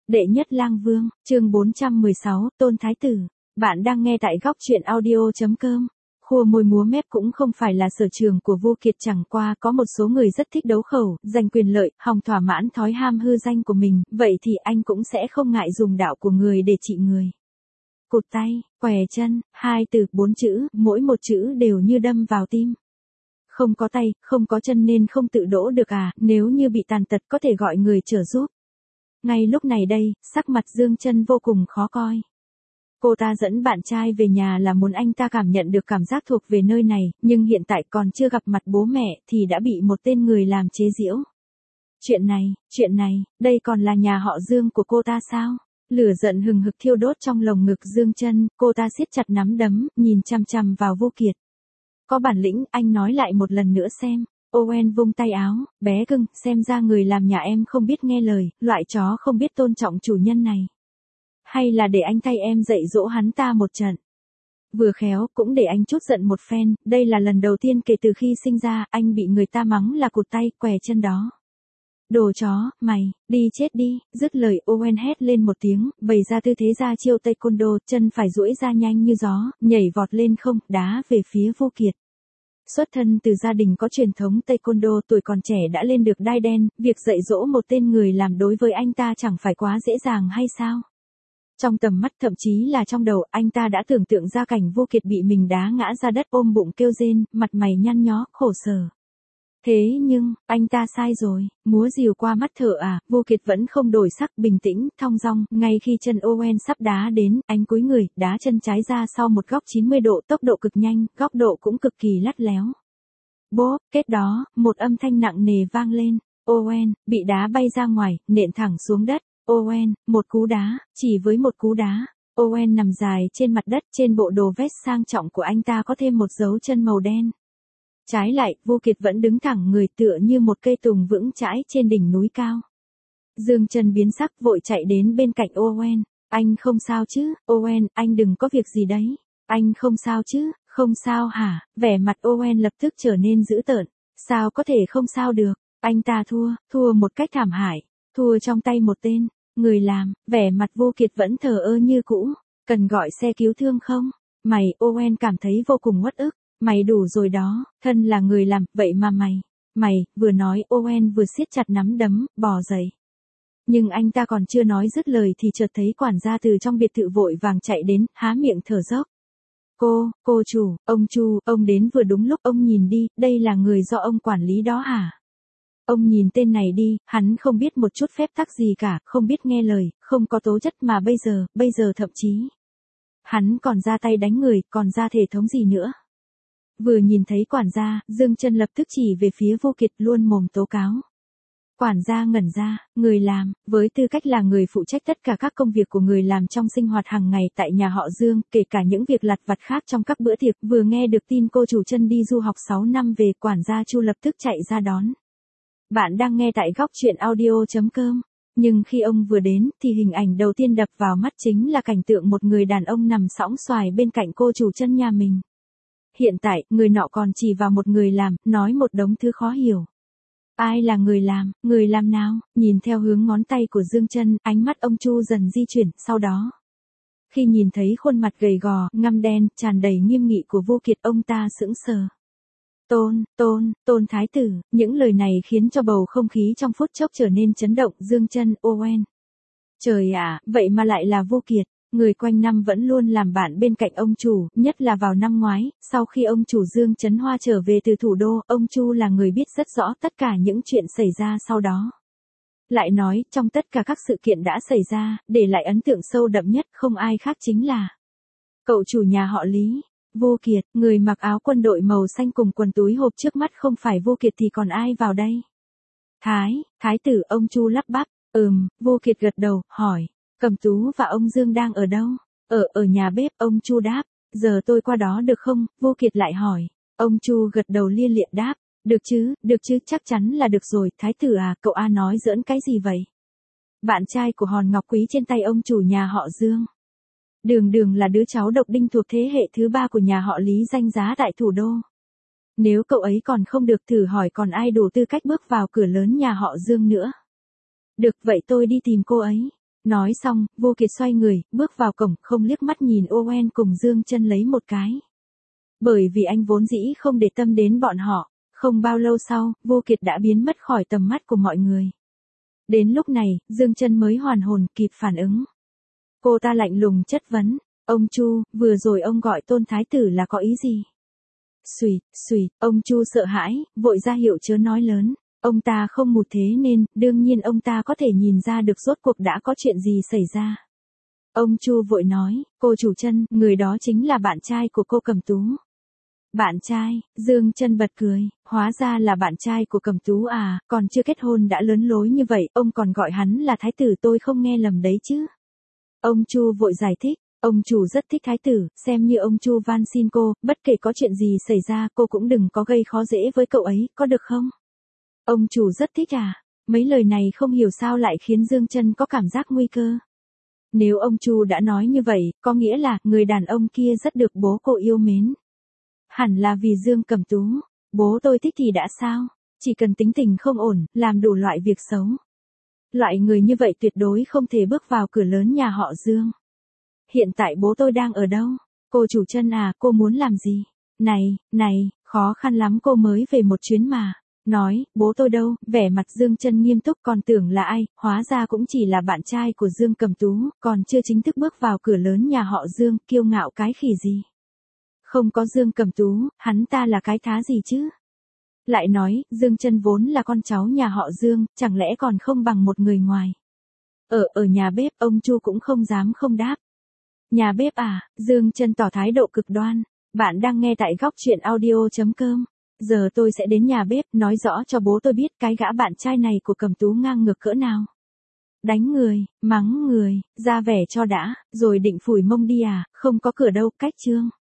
Đệ nhất lang vương, chương 416, Tôn Thái Tử. Bạn đang nghe tại góc truyện audio.com. Khua môi múa mép cũng không phải là sở trường của Vô Kiệt, chẳng qua có một số người rất thích đấu khẩu, giành quyền lợi, hòng thỏa mãn thói ham hư danh của mình, vậy thì anh cũng sẽ không ngại dùng đạo của người để trị người. Cụt tay, què chân, 2 từ 4 chữ, mỗi một chữ đều như đâm vào tim. Không có tay, không có chân nên không tự đỗ được à, nếu như bị tàn tật có thể gọi người trợ giúp. Ngay lúc này đây, sắc mặt Dương Chân vô cùng khó coi. Cô ta dẫn bạn trai về nhà là muốn anh ta cảm nhận được cảm giác thuộc về nơi này, nhưng hiện tại còn chưa gặp mặt bố mẹ thì đã bị một tên người làm chế giễu. Chuyện này, đây còn là nhà họ Dương của cô ta sao? Lửa giận hừng hực thiêu đốt trong lồng ngực Dương Chân, cô ta siết chặt nắm đấm, nhìn chằm chằm vào Vô Kiệt. Có bản lĩnh, anh nói lại một lần nữa xem. Owen vung tay áo, bé cưng, xem ra người làm nhà em không biết nghe lời, loại chó không biết tôn trọng chủ nhân này. Hay là để anh thay em dạy dỗ hắn ta một trận. Vừa khéo, cũng để anh chút giận một phen, đây là lần đầu tiên kể từ khi sinh ra, anh bị người ta mắng là cụt tay, què chân đó. Đồ chó, mày, đi chết đi, dứt lời Owen hét lên một tiếng, bày ra tư thế ra chiêu taekwondo, chân phải duỗi ra nhanh như gió, nhảy vọt lên không, đá về phía Vô Kiệt. Xuất thân từ gia đình có truyền thống taekwondo, tuổi còn trẻ đã lên được đai đen, việc dạy dỗ một tên người làm đối với anh ta chẳng phải quá dễ dàng hay sao? Trong tầm mắt, thậm chí là trong đầu, anh ta đã tưởng tượng ra cảnh Vô Kiệt bị mình đá ngã ra đất ôm bụng kêu rên, mặt mày nhăn nhó, khổ sở. Thế nhưng, anh ta sai rồi, múa rìu qua mắt thợ à, Vô Kiệt vẫn không đổi sắc, bình tĩnh, thong dong, ngay khi chân Owen sắp đá đến, anh cúi người, đá chân trái ra sau một góc 90 độ, tốc độ cực nhanh, góc độ cũng cực kỳ lắt léo. Bốp, kết đó, một âm thanh nặng nề vang lên, Owen, bị đá bay ra ngoài, nện thẳng xuống đất, Owen, một cú đá, chỉ với một cú đá, Owen nằm dài trên mặt đất, trên bộ đồ vest sang trọng của anh ta có thêm một dấu chân màu đen. Trái lại, Vô Kiệt vẫn đứng thẳng người tựa như một cây tùng vững chãi trên đỉnh núi cao. Dương Chân biến sắc vội chạy đến bên cạnh Owen. Anh không sao chứ, Owen, anh đừng có việc gì đấy. Anh không sao chứ, không sao hả? Vẻ mặt Owen lập tức trở nên dữ tợn. Sao có thể không sao được? Anh ta thua một cách thảm hại. Thua trong tay một tên, người làm, vẻ mặt Vô Kiệt vẫn thờ ơ như cũ. Cần gọi xe cứu thương không? Mày, Owen cảm thấy vô cùng uất ức. Mày đủ rồi đó, thân là người làm, vậy mà mày, vừa nói Owen vừa siết chặt nắm đấm, bò dậy. Nhưng anh ta còn chưa nói dứt lời thì chợt thấy quản gia từ trong biệt thự vội vàng chạy đến, há miệng thở dốc. Cô chủ, ông Chu, ông đến vừa đúng lúc, ông nhìn đi, đây là người do ông quản lý đó hả? Ông nhìn tên này đi, hắn không biết một chút phép tắc gì cả, không biết nghe lời, không có tố chất mà bây giờ thậm chí. Hắn còn ra tay đánh người, còn ra thể thống gì nữa? Vừa nhìn thấy quản gia, Dương Chân lập tức chỉ về phía Vô Kiệt luôn mồm tố cáo. Quản gia ngẩn ra, người làm, với tư cách là người phụ trách tất cả các công việc của người làm trong sinh hoạt hàng ngày tại nhà họ Dương, kể cả những việc lặt vặt khác trong các bữa tiệc, vừa nghe được tin cô chủ Chân đi du học 6 năm về, quản gia Chu lập tức chạy ra đón. Bạn đang nghe tại góc truyện audio.com. Nhưng khi ông vừa đến, thì hình ảnh đầu tiên đập vào mắt chính là cảnh tượng một người đàn ông nằm sõng xoài bên cạnh cô chủ Chân nhà mình. Hiện tại, người nọ còn chỉ vào một người làm, nói một đống thứ khó hiểu. Ai là người làm nào? Nhìn theo hướng ngón tay của Dương Chân, ánh mắt ông Chu dần di chuyển, sau đó. Khi nhìn thấy khuôn mặt gầy gò, ngăm đen, tràn đầy nghiêm nghị của Vô Kiệt, ông ta sững sờ. Tôn Thái Tử, những lời này khiến cho bầu không khí trong phút chốc trở nên chấn động. Dương Chân, Owen. Trời ạ, vậy mà lại là Vô Kiệt. Người quanh năm vẫn luôn làm bạn bên cạnh ông chủ, nhất là vào năm ngoái, sau khi ông chủ Dương Chấn Hoa trở về từ thủ đô, ông Chu là người biết rất rõ tất cả những chuyện xảy ra sau đó. Lại nói, trong tất cả các sự kiện đã xảy ra, để lại ấn tượng sâu đậm nhất không ai khác chính là cậu chủ nhà họ Lý, Vô Kiệt, người mặc áo quân đội màu xanh cùng quần túi hộp trước mắt không phải Vô Kiệt thì còn ai vào đây? Thái tử, ông Chu lắp bắp, Vô Kiệt gật đầu, hỏi. Cẩm Tú và ông Dương đang ở đâu? Ở nhà bếp, ông Chu đáp. Giờ tôi qua đó được không? Vô Kiệt lại hỏi. Ông Chu gật đầu lia lịa đáp. Được chứ, chắc chắn là được rồi. Thái tử à, cậu A nói giỡn cái gì vậy? Bạn trai của hòn ngọc quý trên tay ông chủ nhà họ Dương. Đường là đứa cháu độc đinh thuộc thế hệ thứ 3 của nhà họ Lý danh giá tại thủ đô. Nếu cậu ấy còn không được, thử hỏi còn ai đủ tư cách bước vào cửa lớn nhà họ Dương nữa. Được, vậy tôi đi tìm cô ấy. Nói xong, Vô Kiệt xoay người, bước vào cổng, không liếc mắt nhìn Owen cùng Dương Chân lấy một cái. Bởi vì anh vốn dĩ không để tâm đến bọn họ, không bao lâu sau, Vô Kiệt đã biến mất khỏi tầm mắt của mọi người. Đến lúc này, Dương Chân mới hoàn hồn kịp phản ứng. Cô ta lạnh lùng chất vấn, ông Chu, vừa rồi ông gọi Tôn Thái Tử là có ý gì? Xùi, ông Chu sợ hãi, vội ra hiệu chớ nói lớn. Ông ta không mù thế nên, đương nhiên ông ta có thể nhìn ra được rốt cuộc đã có chuyện gì xảy ra. Ông Chu vội nói, cô chủ Chân, người đó chính là bạn trai của cô Cẩm Tú. Bạn trai, Dương Chân bật cười, hóa ra là bạn trai của Cẩm Tú à, còn chưa kết hôn đã lớn lối như vậy, ông còn gọi hắn là thái tử, tôi không nghe lầm đấy chứ. Ông Chu vội giải thích, ông chủ rất thích thái tử, xem như ông Chu van xin cô, bất kể có chuyện gì xảy ra cô cũng đừng có gây khó dễ với cậu ấy, có được không? Ông chủ rất thích à? Mấy lời này không hiểu sao lại khiến Dương Chân có cảm giác nguy cơ. Nếu ông Chu đã nói như vậy, có nghĩa là người đàn ông kia rất được bố cô yêu mến. Hẳn là vì Dương Cẩm Tú. Bố tôi thích thì đã sao? Chỉ cần tính tình không ổn, làm đủ loại việc xấu. Loại người như vậy tuyệt đối không thể bước vào cửa lớn nhà họ Dương. Hiện tại bố tôi đang ở đâu? Cô chủ Chân à, cô muốn làm gì? Này, khó khăn lắm cô mới về một chuyến mà. Nói, bố tôi đâu? Vẻ mặt Dương Chân nghiêm túc, còn tưởng là ai, hóa ra cũng chỉ là bạn trai của Dương Cẩm Tú, còn chưa chính thức bước vào cửa lớn nhà họ Dương, kiêu ngạo cái khỉ gì. Không có Dương Cẩm Tú, hắn ta là cái thá gì chứ? Lại nói, Dương Chân vốn là con cháu nhà họ Dương, chẳng lẽ còn không bằng một người ngoài. Ở nhà bếp, ông Chu cũng không dám không đáp. Nhà bếp à? Dương Chân tỏ thái độ cực đoan. Bạn đang nghe tại góc truyện audio.com. Giờ tôi sẽ đến nhà bếp, nói rõ cho bố tôi biết cái gã bạn trai này của Cẩm Tú ngang ngược cỡ nào. Đánh người, mắng người, ra vẻ cho đã, rồi định phủi mông đi à, không có cửa đâu, cách chương.